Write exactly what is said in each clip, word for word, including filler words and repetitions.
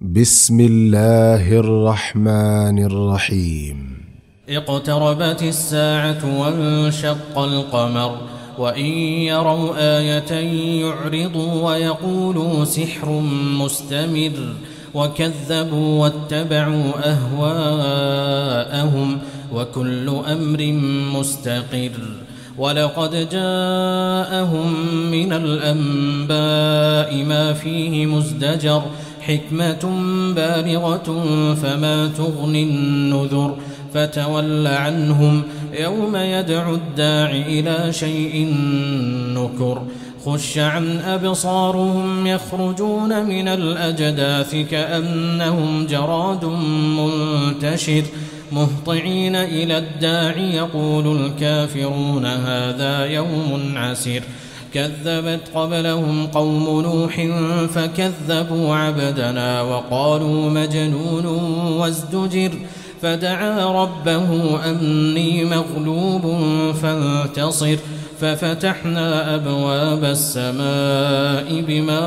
بسم الله الرحمن الرحيم. اقتربت الساعة وانشق القمر وإن يروا آية يعرضوا ويقولوا سحر مستمر وكذبوا واتبعوا أهواءهم وكل أمر مستقر. ولقد جاءهم من الأنباء ما فيه مزدجر حكمة بالغة فما تغني النذر. فتول عنهم يوم يدعو الداع إلى شيء نكر. خش عن أبصارهم يخرجون من الأجداث كأنهم جراد منتشر مهطعين إلى الداع يقول الكافرون هذا يوم عسر. كذبت قبلهم قوم نوح فكذبوا عبدنا وقالوا مجنون وازدجر. فدعا ربه أني مغلوب فانتصر. ففتحنا أبواب السماء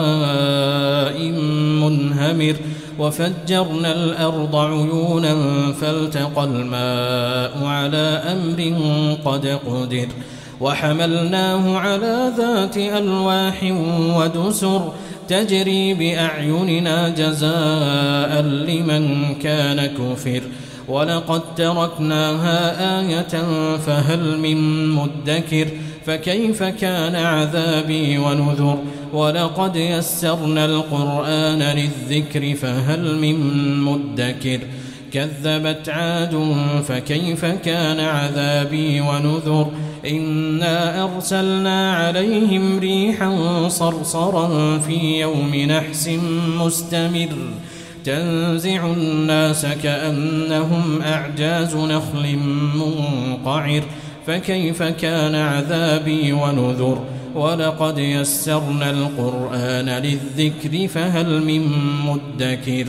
بماء منهمر وفجرنا الأرض عيونا فالتقى الماء على أمر قد قدر. وحملناه على ذات ألواح ودسر تجري بأعيننا جزاء لمن كان كفر. ولقد تركناها آية فهل من مدكر. فكيف كان عذابي ونذر. ولقد يسرنا القرآن للذكر فهل من مدكر. كذبت عاد فكيف كان عذابي ونذر. إنا أرسلنا عليهم ريحا صرصرا في يوم نحس مستمر تنزع الناس كأنهم أعجاز نخل منقعر. فكيف كان عذابي ونذر. ولقد يسرنا القرآن للذكر فهل من مدكر.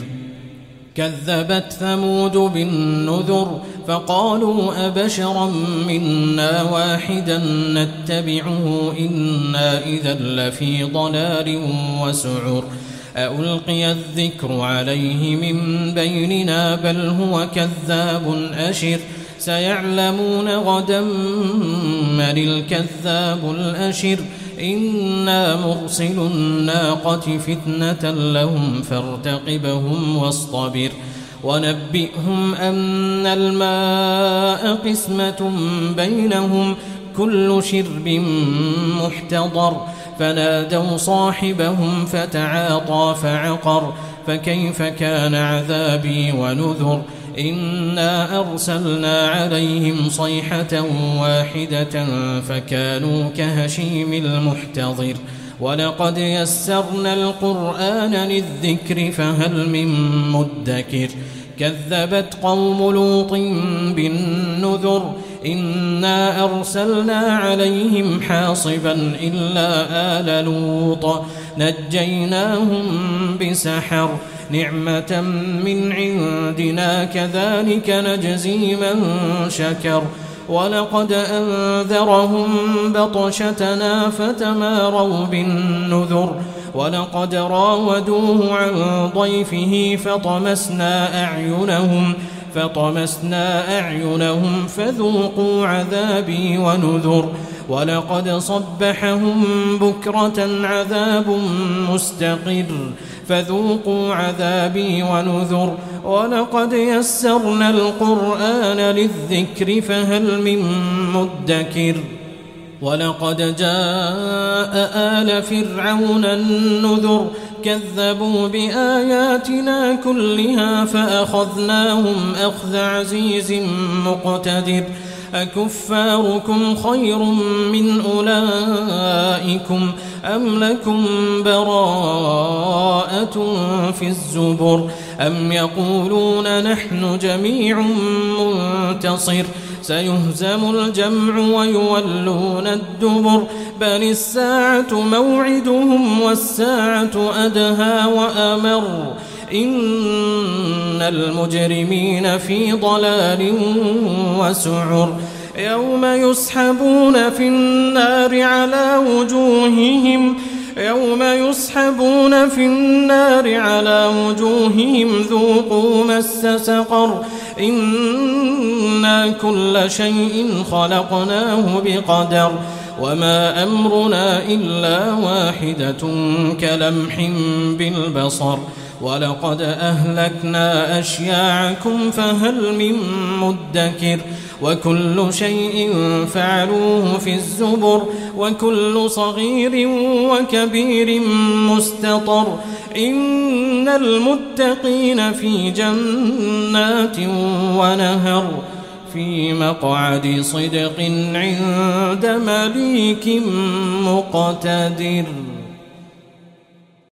كذبت ثمود بالنذر فقالوا أبشرا منا واحدا نتبعه إنا إذا لفي ضلال وسعر. ألقي الذكر عليه من بيننا بل هو كذاب أشر. سيعلمون غدا من الكذاب الأشر. إنا مرسل الناقة فتنة لهم فارتقبهم واصطبر. ونبئهم أن الماء قسمة بينهم كل شرب محتضر. فنادوا صاحبهم فتعاطى فعقر. فكيف كان عذابي ونذر. إنا أرسلنا عليهم صيحة واحدة فكانوا كهشيم المحتضر. ولقد يسرنا القرآن للذكر فهل من مدكر. كذبت قوم لوط بالنذر. إنا أرسلنا عليهم حاصبا إلا آل لوط نجيناهم بسحر نعمة من عندنا كذلك نجزي من شكر. ولقد أنذرهم بطشتنا فتماروا بالنذر. ولقد راودوه عن ضيفه فطمسنا أعينهم فطمسنا أعينهم فذوقوا عذابي ونذر. ولقد صبحهم بكرة عذاب مستقر فذوقوا عذابي ونذر. ولقد يسرنا القرآن للذكر فهل من مدكر. ولقد جاء آل فرعون النذر كذبوا بآياتنا كلها فأخذناهم أخذ عزيز مقتدر. أكفاركم خير من أولئكم أم لكم براءة في الزبر. أم يقولون نحن جميع منتصر. سيهزم الجمع ويولون الدبر. بل الساعة موعدهم والساعة أدهى وأمر. إن المجرمين في ضلال وسعر. يوم يسحبون في النار على وجوههم يوم يسحبون في النار على وجوههم ذوقوا مس سقر إنا كل شيء خلقناه بقدر وما أمرنا إلا واحدة كلمح بالبصر ولقد أهلكنا أشياعكم فهل من مدكر وكل شيء فعلوه في الزبر وكل صغير وكبير مستطر إن المتقين في جنات ونهر في مقعد صدق عند مليك مقتدر.